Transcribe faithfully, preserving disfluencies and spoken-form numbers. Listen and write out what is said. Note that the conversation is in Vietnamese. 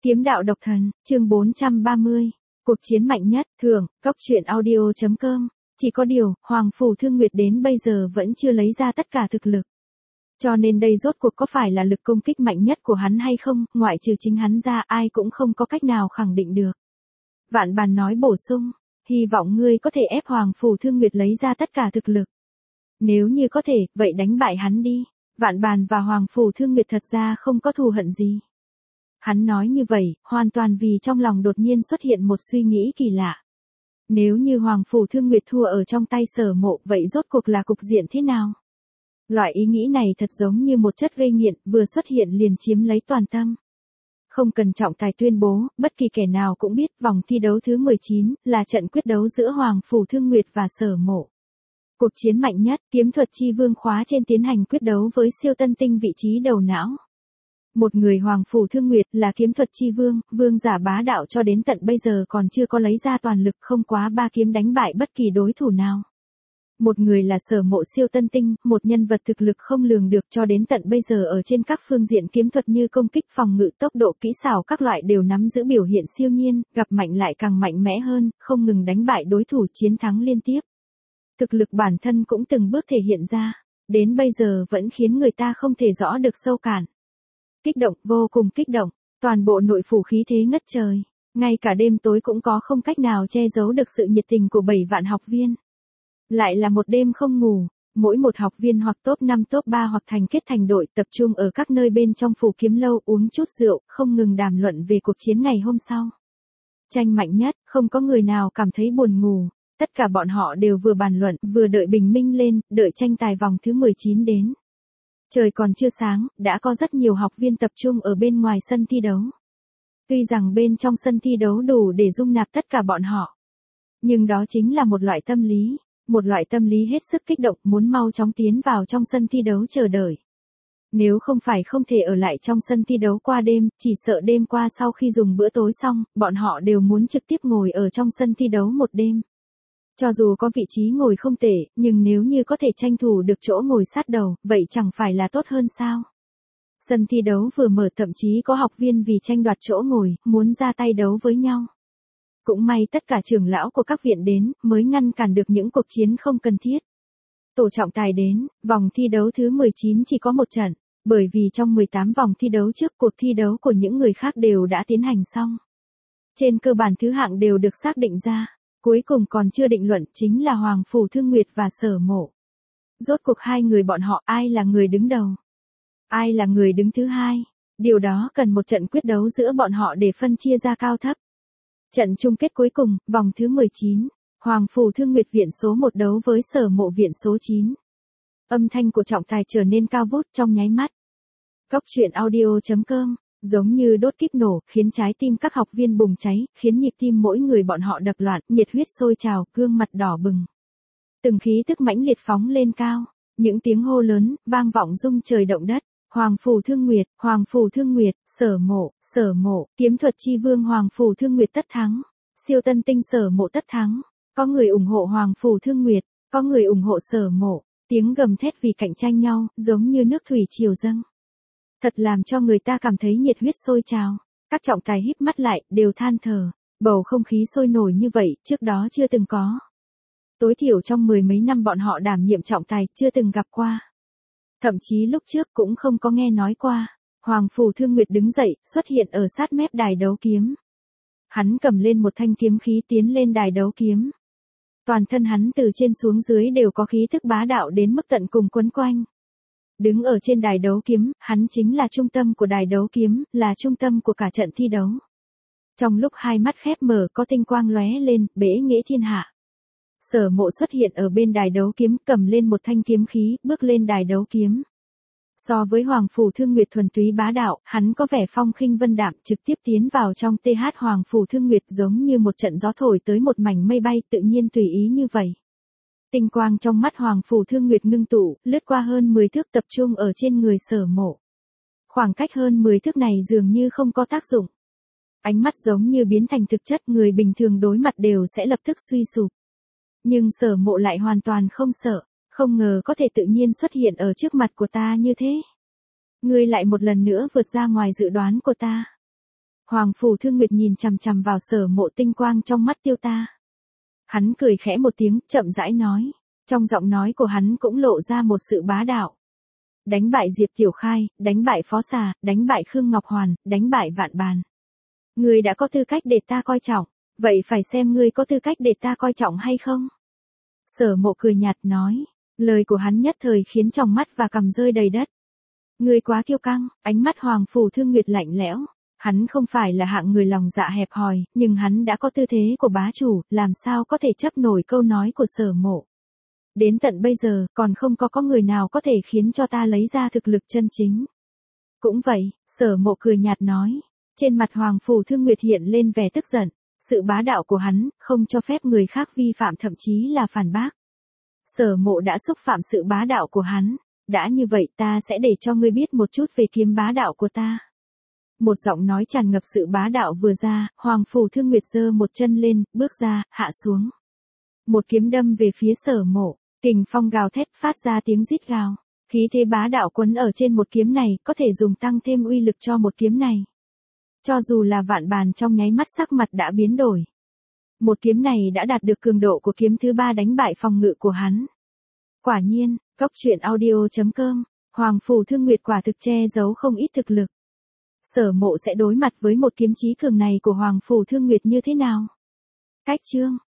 Kiếm đạo độc thần, chương bốn trăm ba mươi. Cuộc chiến mạnh nhất, thưởng, cốc truyện audio chấm com. Chỉ có điều, Hoàng Phủ Thương Nguyệt đến bây giờ vẫn chưa lấy ra tất cả thực lực. Cho nên đây rốt cuộc có phải là lực công kích mạnh nhất của hắn hay không, ngoại trừ chính hắn ra ai cũng không có cách nào khẳng định được. Vạn Bàn nói bổ sung, hy vọng ngươi có thể ép Hoàng Phủ Thương Nguyệt lấy ra tất cả thực lực. Nếu như có thể, vậy đánh bại hắn đi. Vạn Bàn và Hoàng Phủ Thương Nguyệt thật ra không có thù hận gì. Hắn nói như vậy, hoàn toàn vì trong lòng đột nhiên xuất hiện một suy nghĩ kỳ lạ. Nếu như Hoàng Phủ Thương Nguyệt thua ở trong tay Sở Mộ, vậy rốt cuộc là cục diện thế nào? Loại ý nghĩ này thật giống như một chất gây nghiện, vừa xuất hiện liền chiếm lấy toàn tâm. Không cần trọng tài tuyên bố, bất kỳ kẻ nào cũng biết vòng thi đấu thứ mười chín là trận quyết đấu giữa Hoàng Phủ Thương Nguyệt và Sở Mộ. Cuộc chiến mạnh nhất, kiếm thuật chi vương khóa trên tiến hành quyết đấu với siêu tân tinh vị trí đầu não. Một người Hoàng Phủ Thương Nguyệt là kiếm thuật chi vương, vương giả bá đạo cho đến tận bây giờ còn chưa có lấy ra toàn lực, không quá ba kiếm đánh bại bất kỳ đối thủ nào. Một người là Sở Mộ siêu tân tinh, một nhân vật thực lực không lường được cho đến tận bây giờ ở trên các phương diện kiếm thuật như công kích, phòng ngự, tốc độ, kỹ xảo các loại đều nắm giữ biểu hiện siêu nhiên, gặp mạnh lại càng mạnh mẽ hơn, không ngừng đánh bại đối thủ, chiến thắng liên tiếp. Thực lực bản thân cũng từng bước thể hiện ra, đến bây giờ vẫn khiến người ta không thể rõ được sâu cạn. Kích động, vô cùng kích động, toàn bộ nội phủ khí thế ngất trời, ngay cả đêm tối cũng có không cách nào che giấu được sự nhiệt tình của bảy vạn học viên. Lại là một đêm không ngủ, mỗi một học viên hoặc top năm top ba hoặc thành kết thành đội tập trung ở các nơi bên trong phủ kiếm lâu uống chút rượu, không ngừng đàm luận về cuộc chiến ngày hôm sau. Tranh mạnh nhất, không có người nào cảm thấy buồn ngủ, tất cả bọn họ đều vừa bàn luận, vừa đợi bình minh lên, đợi tranh tài vòng thứ mười chín đến. Trời còn chưa sáng, đã có rất nhiều học viên tập trung ở bên ngoài sân thi đấu. Tuy rằng bên trong sân thi đấu đủ để dung nạp tất cả bọn họ, nhưng đó chính là một loại tâm lý, một loại tâm lý hết sức kích động, muốn mau chóng tiến vào trong sân thi đấu chờ đợi. Nếu không phải không thể ở lại trong sân thi đấu qua đêm, chỉ sợ đêm qua sau khi dùng bữa tối xong, bọn họ đều muốn trực tiếp ngồi ở trong sân thi đấu một đêm. Cho dù có vị trí ngồi không tệ, nhưng nếu như có thể tranh thủ được chỗ ngồi sát đầu, vậy chẳng phải là tốt hơn sao? Sân thi đấu vừa mở, thậm chí có học viên vì tranh đoạt chỗ ngồi, muốn ra tay đấu với nhau. Cũng may tất cả trưởng lão của các viện đến, mới ngăn cản được những cuộc chiến không cần thiết. Tổ trọng tài đến, vòng thi đấu thứ mười chín chỉ có một trận, bởi vì trong mười tám vòng thi đấu trước, cuộc thi đấu của những người khác đều đã tiến hành xong. Trên cơ bản thứ hạng đều được xác định ra. Cuối cùng còn chưa định luận chính là Hoàng Phủ Thương Nguyệt và Sở Mộ. Rốt cuộc hai người bọn họ ai là người đứng đầu? Ai là người đứng thứ hai? Điều đó cần một trận quyết đấu giữa bọn họ để phân chia ra cao thấp. Trận chung kết cuối cùng, vòng thứ mười chín, Hoàng Phủ Thương Nguyệt viện số một đấu với Sở Mộ viện số chín. Âm thanh của trọng tài trở nên cao vút trong nháy mắt. Cốc truyện audio chấm com. Giống như đốt kíp nổ, khiến trái tim các học viên bùng cháy, khiến nhịp tim mỗi người bọn họ đập loạn, nhiệt huyết sôi trào, gương mặt đỏ bừng. Từng khí tức mãnh liệt phóng lên cao, những tiếng hô lớn, vang vọng rung trời động đất. Hoàng Phủ Thương Nguyệt, Hoàng Phủ Thương Nguyệt, Sở Mộ, Sở Mộ, kiếm thuật chi vương Hoàng Phủ Thương Nguyệt tất thắng. Siêu tân tinh Sở Mộ tất thắng. Có người ủng hộ Hoàng Phủ Thương Nguyệt, có người ủng hộ Sở Mộ. Tiếng gầm thét vì cạnh tranh nhau, giống như nước thủy triều dâng. Thật làm cho người ta cảm thấy nhiệt huyết sôi trào. Các trọng tài híp mắt lại, đều than thở. Bầu không khí sôi nổi như vậy, trước đó chưa từng có. Tối thiểu trong mười mấy năm bọn họ đảm nhiệm trọng tài, chưa từng gặp qua. Thậm chí lúc trước cũng không có nghe nói qua. Hoàng Phủ Thương Nguyệt đứng dậy, xuất hiện ở sát mép đài đấu kiếm. Hắn cầm lên một thanh kiếm khí tiến lên đài đấu kiếm. Toàn thân hắn từ trên xuống dưới đều có khí thức bá đạo đến mức tận cùng quấn quanh. Đứng ở trên đài đấu kiếm, hắn chính là trung tâm của đài đấu kiếm, là trung tâm của cả trận thi đấu. Trong lúc hai mắt khép mở có tinh quang lóe lên, bẽ nghĩa thiên hạ. Sở Mộ xuất hiện ở bên đài đấu kiếm, cầm lên một thanh kiếm khí, bước lên đài đấu kiếm. So với Hoàng Phủ Thương Nguyệt thuần túy bá đạo, hắn có vẻ phong khinh vân đạm, trực tiếp tiến vào trong tê hát Hoàng Phủ Thương Nguyệt giống như một trận gió thổi tới một mảnh mây bay, tự nhiên tùy ý như vậy. Tinh quang trong mắt Hoàng Phủ Thương Nguyệt ngưng tụ, lướt qua hơn mười thước tập trung ở trên người Sở Mộ. Khoảng cách hơn mười thước này dường như không có tác dụng. Ánh mắt giống như biến thành thực chất, người bình thường đối mặt đều sẽ lập tức suy sụp. Nhưng Sở Mộ lại hoàn toàn không sợ, không ngờ có thể tự nhiên xuất hiện ở trước mặt của ta như thế. Ngươi lại một lần nữa vượt ra ngoài dự đoán của ta. Hoàng Phủ Thương Nguyệt nhìn chằm chằm vào Sở Mộ, tinh quang trong mắt tiêu ta. Hắn cười khẽ một tiếng, chậm rãi nói. Trong giọng nói của hắn cũng lộ ra một sự bá đạo. Đánh bại Diệp Tiểu Khai, đánh bại Phó Xà, đánh bại Khương Ngọc Hoàn, đánh bại Vạn Bàn. Ngươi đã có tư cách để ta coi trọng, vậy phải xem ngươi có tư cách để ta coi trọng hay không? Sở Mộ cười nhạt nói, lời của hắn nhất thời khiến tròng mắt và cằm rơi đầy đất. Ngươi quá kiêu căng, ánh mắt Hoàng Phủ Thương Nguyệt lạnh lẽo. Hắn không phải là hạng người lòng dạ hẹp hòi, nhưng hắn đã có tư thế của bá chủ, làm sao có thể chấp nổi câu nói của Sở Mộ. Đến tận bây giờ, còn không có có người nào có thể khiến cho ta lấy ra thực lực chân chính. Cũng vậy, Sở Mộ cười nhạt nói. Trên mặt Hoàng Phủ Thương Nguyệt hiện lên vẻ tức giận. Sự bá đạo của hắn, không cho phép người khác vi phạm, thậm chí là phản bác. Sở Mộ đã xúc phạm sự bá đạo của hắn. Đã như vậy ta sẽ để cho ngươi biết một chút về kiếm bá đạo của ta. Một giọng nói tràn ngập sự bá đạo vừa ra, Hoàng Phủ Thương Nguyệt giơ một chân lên, bước ra, hạ xuống. Một kiếm đâm về phía Sở Mộ, kình phong gào thét phát ra tiếng rít gào. Khí thế bá đạo quấn ở trên một kiếm này, có thể dùng tăng thêm uy lực cho một kiếm này. Cho dù là Vạn Bàn trong nháy mắt sắc mặt đã biến đổi. Một kiếm này đã đạt được cường độ của kiếm thứ ba đánh bại phòng ngự của hắn. Quả nhiên, Cốc Truyện Audio chấm com, Hoàng Phủ Thương Nguyệt quả thực che giấu không ít thực lực. Sở Mộ sẽ đối mặt với một kiếm chí cường này của Hoàng Phủ Thương Nguyệt như thế nào? Cách chương